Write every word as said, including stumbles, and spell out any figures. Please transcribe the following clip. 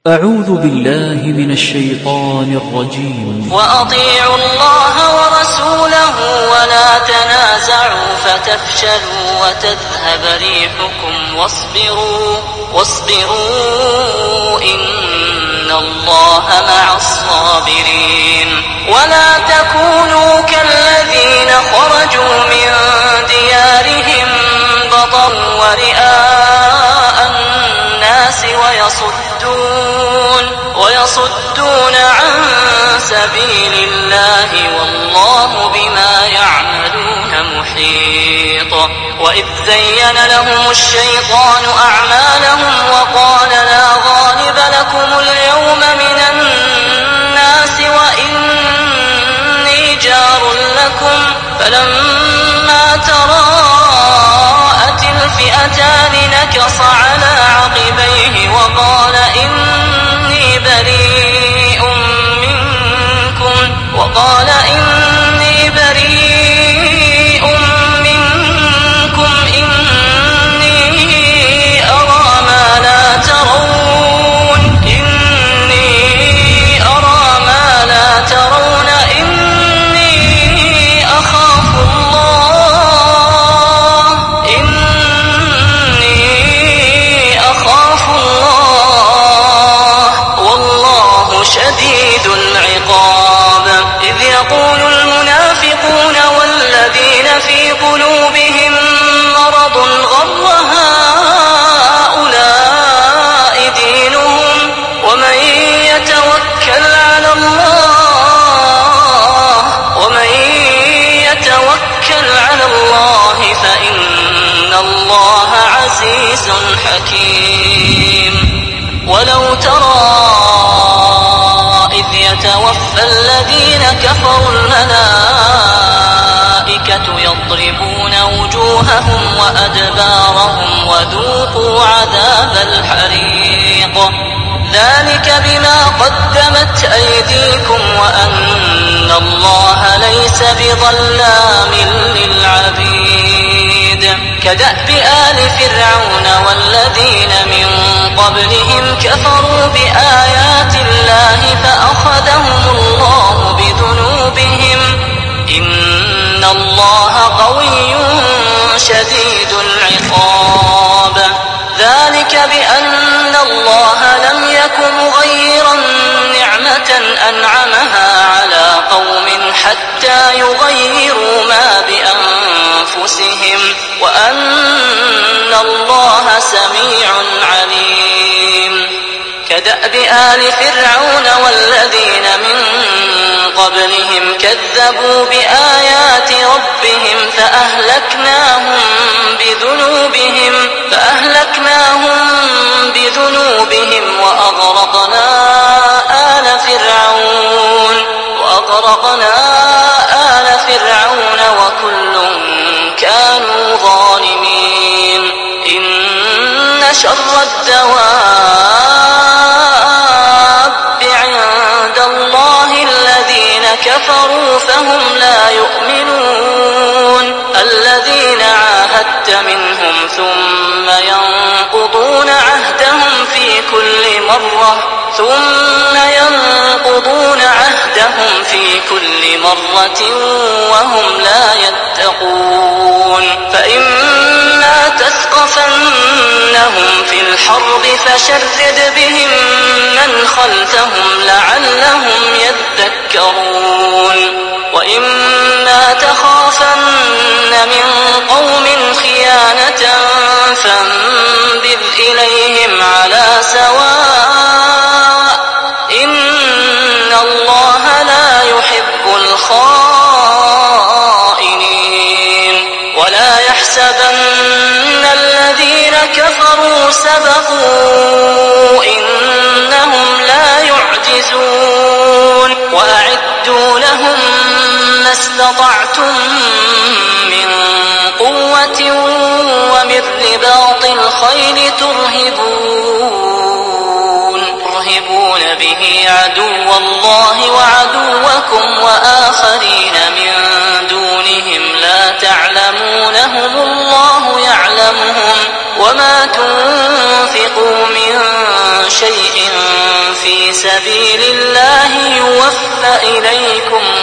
أعوذ بالله من الشيطان الرجيم. وأطيعوا الله ورسوله ولا تنازعوا فتفشلوا وتذهب ريحكم واصبروا واصبروا إن الله مع الصابرين. ولا تكونوا كالذين خرجوا من ديارهم بطرا ورئاء الناس ويصدون ويصدون عن سبيل الله والله بما يعملون محيط. وإذ زين لهم الشيطان أعمالهم وقال لا غالب لكم اليوم من الناس وإني جار لكم فلما تراءت الفئتان نكص على عقبيه وقال إني بريء منكم وقال إني بريء منكم إني أرى ما لا ترون إني أرى ما لا ترون إني أخاف الله إني أخاف الله والله شديد العقاب. إذ يقول المنافقون والذين في قلوبهم مرض غر هؤلاء دينهم ومن يتوكل على الله ومن يتوكل على الله فإن الله عزيز حكيم. ولو ترى إذ يتوفى الذين كفروا الملائكة يضربون وجوههم وأدبارهم وذوقوا عذاب الحريق ذلك بما قدمت أيديكم وأن الله ليس بظلام للعبيد. كدأب آل فرعون والذين من قبلهم كفروا بآيات الله فأخذهم الله بذنوبهم إن الله قوي شديد العقاب. ذلك بأن الله لم يك مغيرا نعمة أنعمها على قوم حتى يغيروا ما بأنفسهم وأن الله سميع عليم. كدأب آل فرعون والذين من قبلهم كذبوا بآيات ربهم فأهلكناهم بذنوبهم فأهلكناهم بذنوبهم وأغرقنا آل فرعون وأغرقنا آل فرعون وكل كانوا ظالمين. إن شر الدواب عند الله الذين كفروا فهم لا يؤمنون. الذين عاهدت منهم ثم ينقضون عهدهم في كل مرة ثم ينقضون عهدهم في كل مرة وهم لا يتقون. فإما تثقفنهم في الحرب فشرد بهم من خلفهم لعلهم يذكرون. وإما تخافن من قوم خيانة فانبذ إليهم على سواء إن الله لا يحب الخائنين. ولا يحسبن الذين كفروا سبقوا إنهم لا يعجزون. وأعدوا لهم ما استطعتم من قوة ومن رباط الخيل ترهبون ترهبون به عدو الله وعدوكم وآخرين من دونهم لا تعلمونهم الله يعلمهم وما تنفقوا من شيء في سبيل الله يوفى إليكم